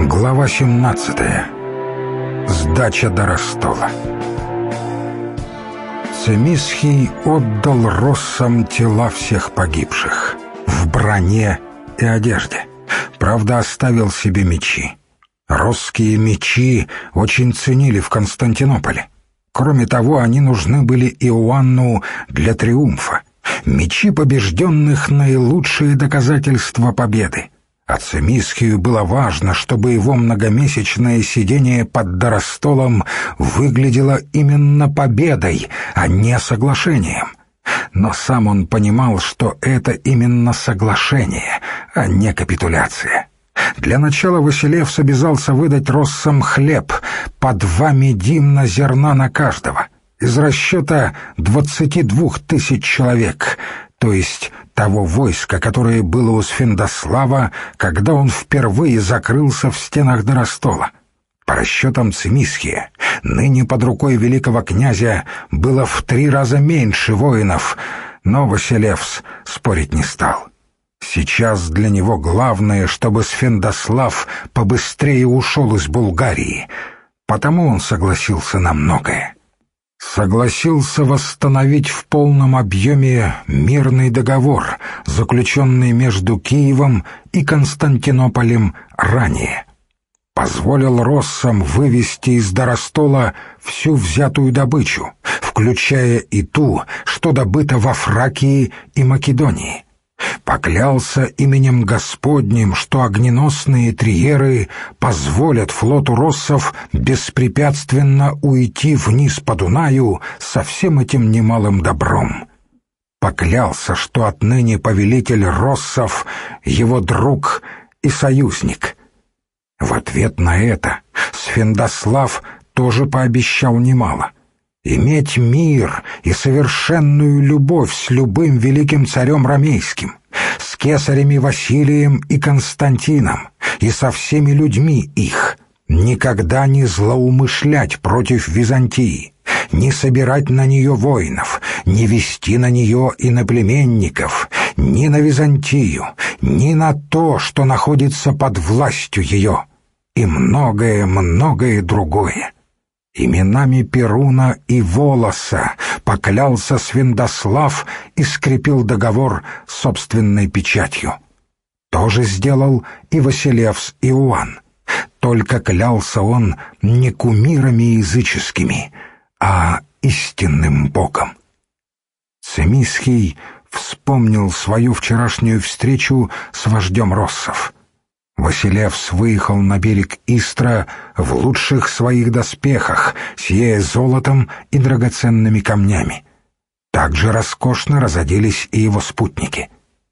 Глава 17. Сдача Доростола. Цемисхий отдал россам тела всех погибших в броне и одежде. Правда, оставил себе мечи. Росские мечи очень ценили в Константинополе. Кроме того, они нужны были Иоанну для триумфа. Мечи побежденных — наилучшие доказательства победы. А Цемисхию было важно, чтобы его многомесячное сидение под Доростолом выглядело именно победой, а не соглашением. Но сам он понимал, что это именно соглашение, а не капитуляция. Для начала Василевс обязался выдать россам хлеб по 2 медимна зерна на каждого, из расчета 22 000 человек, то есть того войска, которое было у Сфендослава, когда он впервые закрылся в стенах Доростола. По расчетам Цемисхия, ныне под рукой великого князя было в 3 раза меньше воинов, но Василевс спорить не стал. Сейчас для него главное, чтобы Сфендослав побыстрее ушел из Булгарии, потому он согласился на многое. Согласился восстановить в полном объеме мирный договор, заключенный между Киевом и Константинополем ранее. Позволил россам вывести из Доростола всю взятую добычу, включая и ту, что добыто во Фракии и Македонии. Поклялся именем Господним, что огненосные триеры позволят флоту россов беспрепятственно уйти вниз по Дунаю со всем этим немалым добром. Поклялся, что отныне повелитель россов — его друг и союзник. В ответ на это Сфендослав тоже пообещал немало — иметь мир и совершенную любовь с любым великим царем ромейским, с кесарями Василием и Константином и со всеми людьми их, никогда не злоумышлять против Византии, не собирать на нее воинов, не вести на нее иноплеменников, ни на Византию, ни на то, что находится под властью ее, и многое другое. Именами Перуна и Волоса поклялся Сфендослав и скрепил договор собственной печатью. То же сделал и Василевс Иоанн. Только клялся он не кумирами языческими, а истинным Богом. Цемисхий вспомнил свою вчерашнюю встречу с вождем россов. Василевс выехал на берег Истра в лучших своих доспехах, сияя золотом и драгоценными камнями. Так же роскошно разоделись и его спутники.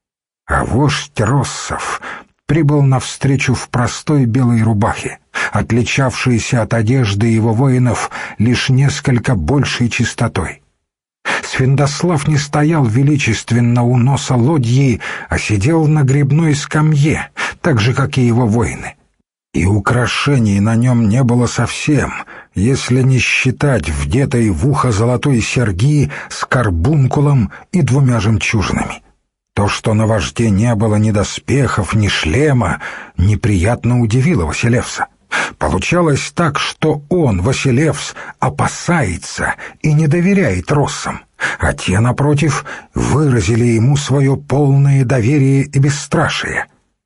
А вождь россов прибыл навстречу в простой белой рубахе, отличавшейся от одежды его воинов лишь несколько большей чистотой. Сфендослав не стоял величественно у носа лодьи, а сидел на гребной скамье, так же, как и его воины. И украшений на нем не было совсем, если не считать вдетой в ухо золотой серьги с карбункулом и 2 жемчужинами. То, что на вожде не было ни доспехов, ни шлема, неприятно удивило Василевса. Получалось так, что он, Василевс, опасается и не доверяет россам, а те, напротив, выразили ему свое полное доверие и бесстрашие.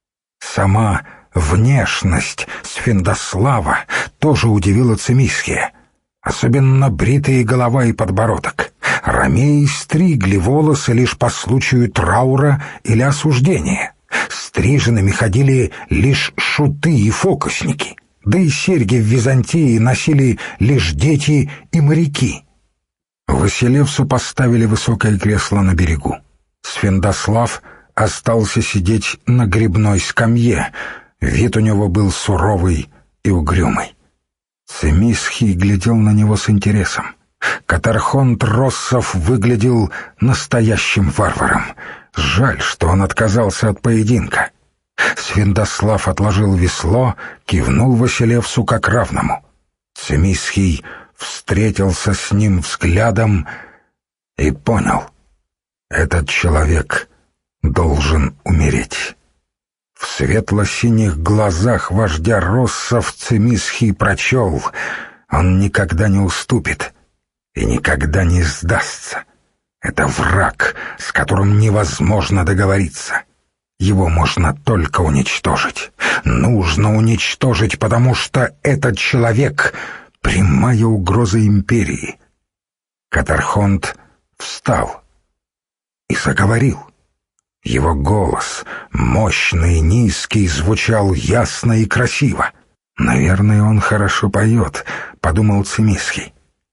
Сама внешность Сфендослава тоже удивила Цемисхия, особенно бритые голова и подбородок. Ромеи стригли волосы лишь по случаю траура или осуждения. Стриженными ходили лишь шуты и фокусники, да и серьги в Византии носили лишь дети и моряки. Василевсу поставили высокое кресло на берегу. Сфендослав остался сидеть на гребной скамье. Вид у него был суровый и угрюмый. Цемисхий глядел на него с интересом. Катархонт россов выглядел настоящим варваром. Жаль, что он отказался от поединка. Сфендослав отложил весло, кивнул Василевсу как равному. Цемисхий встретился с ним взглядом и понял — этот человек должен умереть. В В светло-синих глазах вождя Россов Цимисхий прочел: он никогда не уступит и никогда не сдастся. Это враг, с которым невозможно договориться. Его можно только уничтожить. Нужно уничтожить, потому что этот человек — прямая угроза империи. Катархонт встал и заговорил. Его голос, мощный и низкий, звучал ясно и красиво. «Наверное, он хорошо поет», — подумал Цимисхий.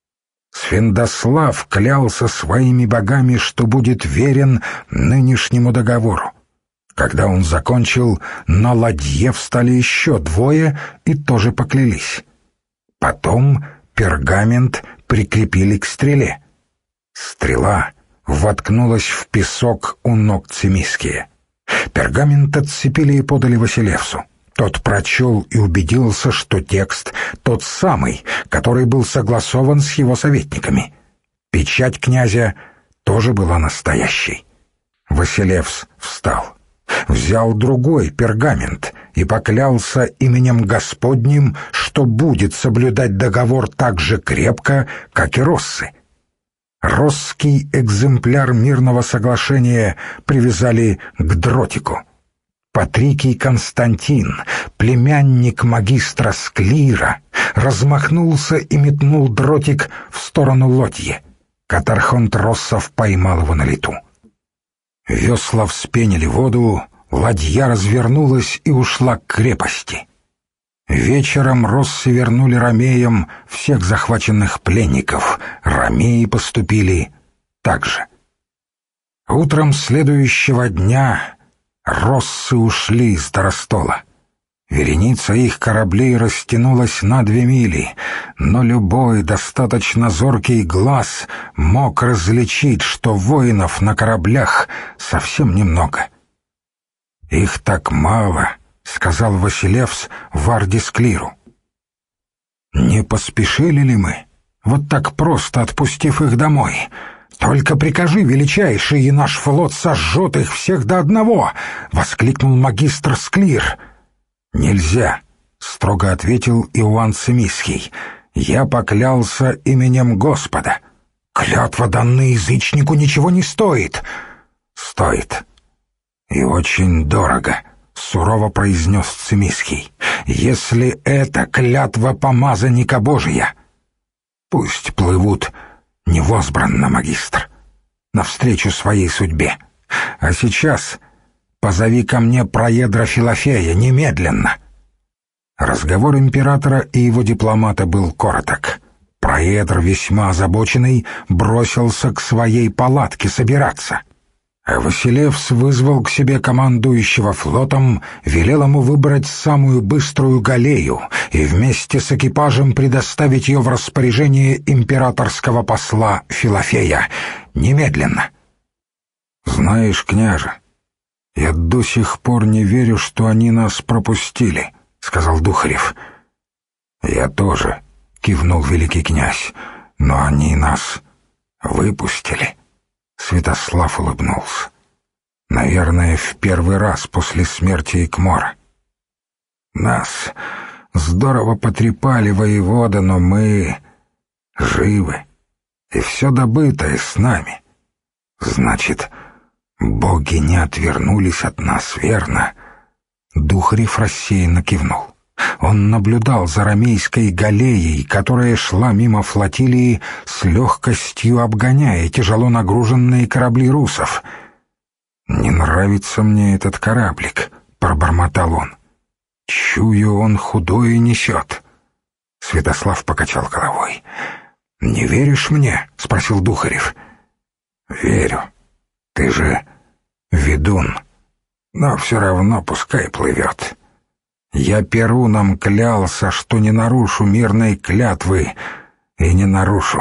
Свендослав клялся своими богами, что будет верен нынешнему договору. Когда он закончил, на ладье встали еще двое и тоже поклялись. Потом пергамент прикрепили к стреле. Стрела воткнулась в песок у ног Цимисхия. Пергамент отцепили и подали Василевсу. Тот прочел и убедился, что текст тот самый, который был согласован с его советниками. Печать князя тоже была настоящей. Василевс встал, взял другой пергамент и поклялся именем Господним, что будет соблюдать договор так же крепко, как и россы. Росский экземпляр мирного соглашения привязали к дротику. Патрикий Константин, племянник магистра Склира, размахнулся и метнул дротик в сторону лодьи. Катархонт Россов поймал его на лету. Весла вспенили воду, ладья развернулась и ушла к крепости. Вечером россы вернули ромеям всех захваченных пленников. Ромеи поступили так же. Утром следующего дня россы ушли из Доростола. Вереница их кораблей растянулась на 2 мили, но любой достаточно зоркий глаз мог различить, что воинов на кораблях совсем немного. «Их так мало», — сказал Василевс Вардисклиру. «Не поспешили ли мы, вот так просто отпустив их домой? Только прикажи, величайший, и наш флот сожжет их всех до одного!» — воскликнул магистр Склир. «Нельзя», — строго ответил Иоанн Цимисхий. «Я поклялся именем Господа». «Клятва, данная язычнику, ничего не стоит». «Стоит. И очень дорого», — сурово произнес Цимисхий. «Если это клятва помазанника Божия, пусть плывут невозбранно, магистр, навстречу своей судьбе. А сейчас позови ко мне проедра Филофея немедленно». Разговор императора и его дипломата был короток. Проедр, весьма озабоченный, бросился к своей палатке собираться. А Василевс вызвал к себе командующего флотом, велел ему выбрать самую быструю галею и вместе с экипажем предоставить ее в распоряжение императорского посла Филофея немедленно. «Знаешь, княже, я до сих пор не верю, что они нас пропустили», — сказал Духарев. «Я тоже», — кивнул великий князь, — «но они нас выпустили». Святослав улыбнулся. «Наверное, в первый раз после смерти Икмора. Нас здорово потрепали воевода, но мы живы, и все добытое с нами. Значит, боги не отвернулись от нас, верно?» Духарев рассеянно кивнул. Он наблюдал за ромейской галеей, которая шла мимо флотилии, с легкостью обгоняя тяжело нагруженные корабли русов. «Не нравится мне этот кораблик», — пробормотал он. «Чую, он худое несет». Святослав покачал головой. «Не веришь мне?» — спросил Духарев. «Верю. Ты же ведун. Но все равно пускай плывет. Я Перуном клялся, что не нарушу мирной клятвы, и не нарушу.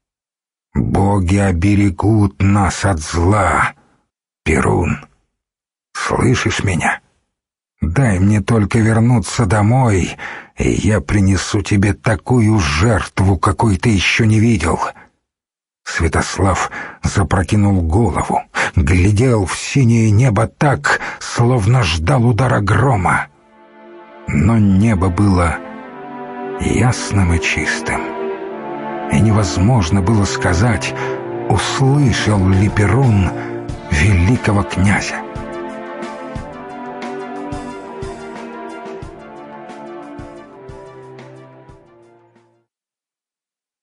Боги оберегут нас от зла. Перун, слышишь меня? Дай мне только вернуться домой, и я принесу тебе такую жертву, какой ты еще не видел». Святослав запрокинул голову, глядел в синее небо так, словно ждал удара грома. Но небо было ясным и чистым, и невозможно было сказать, услышал ли Перун великого князя.